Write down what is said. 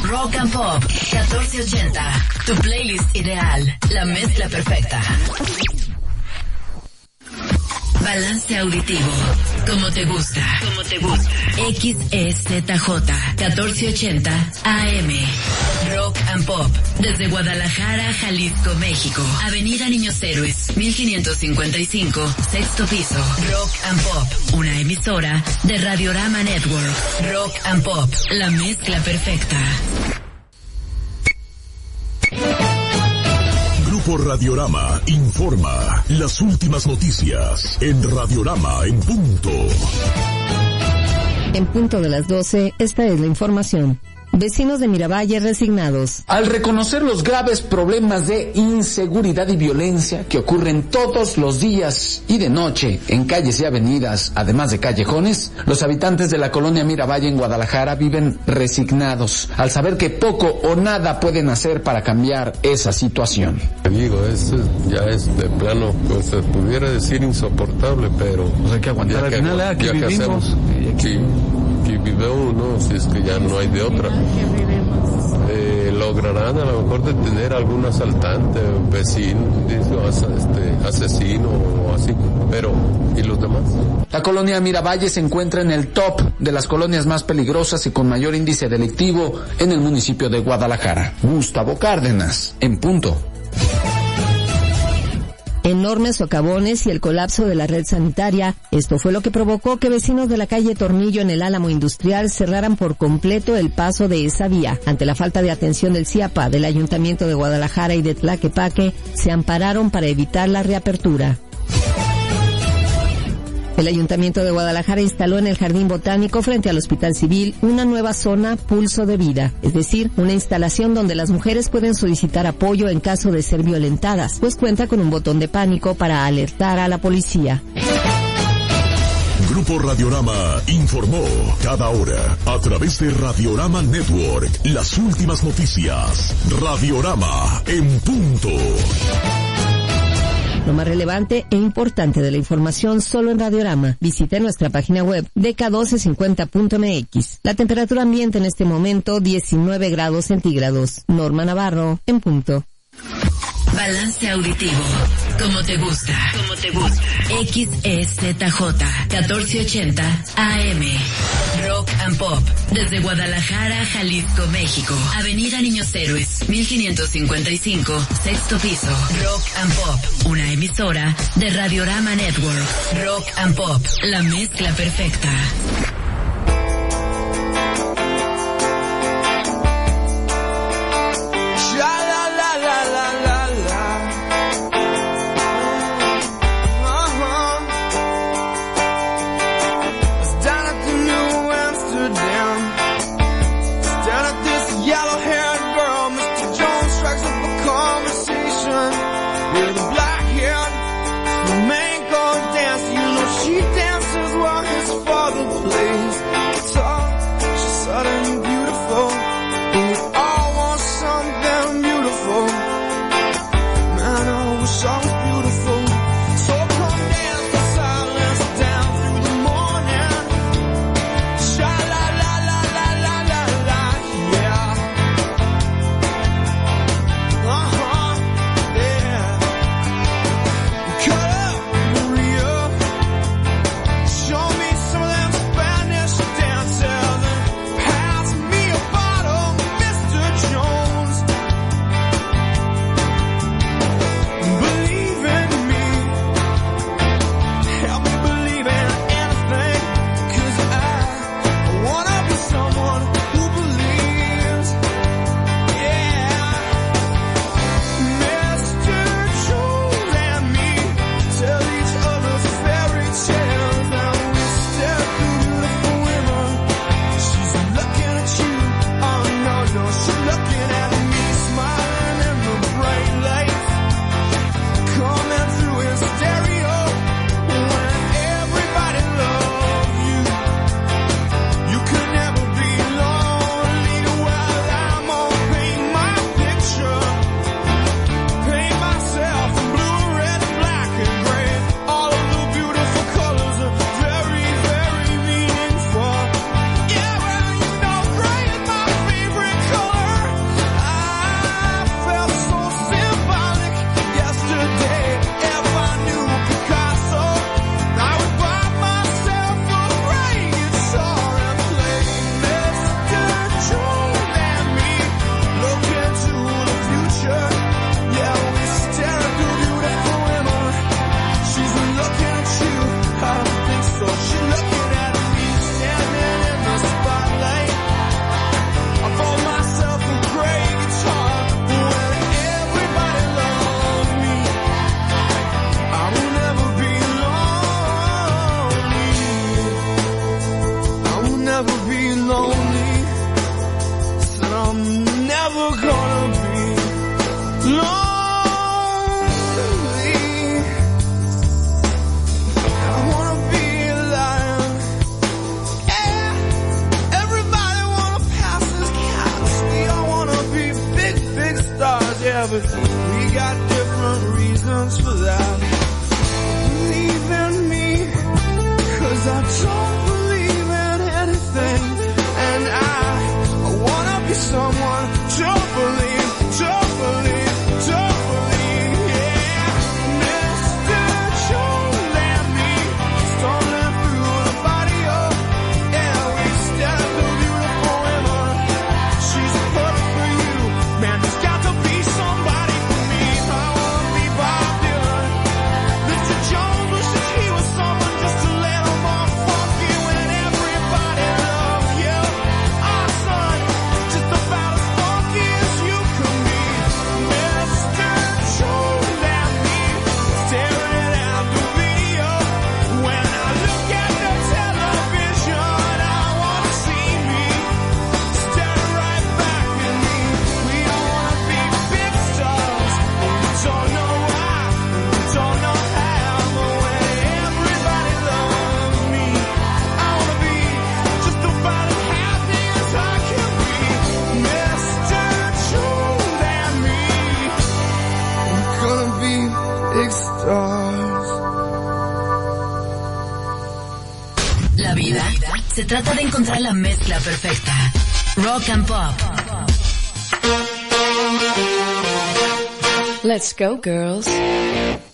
Rock and Pop 1480. Tu playlist ideal. La mezcla perfecta. Balance auditivo. Como te gusta. Como te gusta. XEZJ 1480 AM. Rock and Pop. Desde Guadalajara, Jalisco, México. Avenida Niños Héroes, 1555, sexto piso. Rock and Pop. Una emisora de Radiorama Network. Rock and Pop. La mezcla perfecta. Grupo Radiorama informa las últimas noticias en Radiorama en punto. En punto de las 12, esta es la información. Vecinos de Miravalle resignados. Al reconocer los graves problemas de inseguridad y violencia que ocurren todos los días y de noche en calles y avenidas, además de callejones, los habitantes de la colonia Miravalle en Guadalajara viven resignados al saber que poco o nada pueden hacer para cambiar esa situación. Digo, ya es de plano, pues se pudiera decir insoportable, pero pues hay que aguantar al final, aquí vivimos. Aquí vive uno, si es que ya no hay de otra. Lograrán a lo mejor detener a algún asaltante, vecino, asesino o así, pero ¿y los demás? La colonia Miravalle se encuentra en el top de las colonias más peligrosas y con mayor índice delictivo en el municipio de Guadalajara. Gustavo Cárdenas, en punto. Enormes socavones y el colapso de la red sanitaria. Esto fue lo que provocó que vecinos de la calle Tornillo en el Álamo Industrial cerraran por completo el paso de esa vía. Ante la falta de atención del CIAPA, del Ayuntamiento de Guadalajara y de Tlaquepaque, se ampararon para evitar la reapertura. El Ayuntamiento de Guadalajara instaló en el Jardín Botánico frente al Hospital Civil una nueva zona Pulso de Vida, es decir, una instalación donde las mujeres pueden solicitar apoyo en caso de ser violentadas, pues cuenta con un botón de pánico para alertar a la policía. Grupo Radiorama informó cada hora a través de Radiorama Network las últimas noticias. Radiorama en punto. Lo más relevante e importante de la información solo en Radiorama. Visite nuestra página web dk1250.mx. La temperatura ambiente en este momento 19 grados centígrados. Norma Navarro, en punto. Balance auditivo. Como te gusta. Como te gusta. XEZJ 1480 AM. Rock and Pop. Desde Guadalajara, Jalisco, México. Avenida Niños Héroes, 1555, sexto piso. Rock and Pop. Una emisora de Radiorama Network. Rock and Pop. La mezcla perfecta. She dances while his father plays. Yeah, but we got different reasons for that. Believe in me, 'cause I don't believe in anything. And I wanna be someone to believe, yeah. Mr. Joe, let me storming through the body of, yeah, we stand the beautiful women. She's perfect for you, man, there's got to be somebody for me. I wanna be Bob Dylan. Mr. Jones wishes he was someone just to let him off funky when everybody loves you. Our son, just about as funky as you can be. Mr. Jones, let me staring at the video. When I look at the television, I wanna see me staring right back at me. We all wanna be big stars, but we don't know why, we don't know how. But when everybody loves me, I wanna be just about as happy as I can be. Mr. Jones and me, we're gonna be big stars. La vida se trata de encontrar la mezcla perfecta. Rock and Pop. Let's go, girls.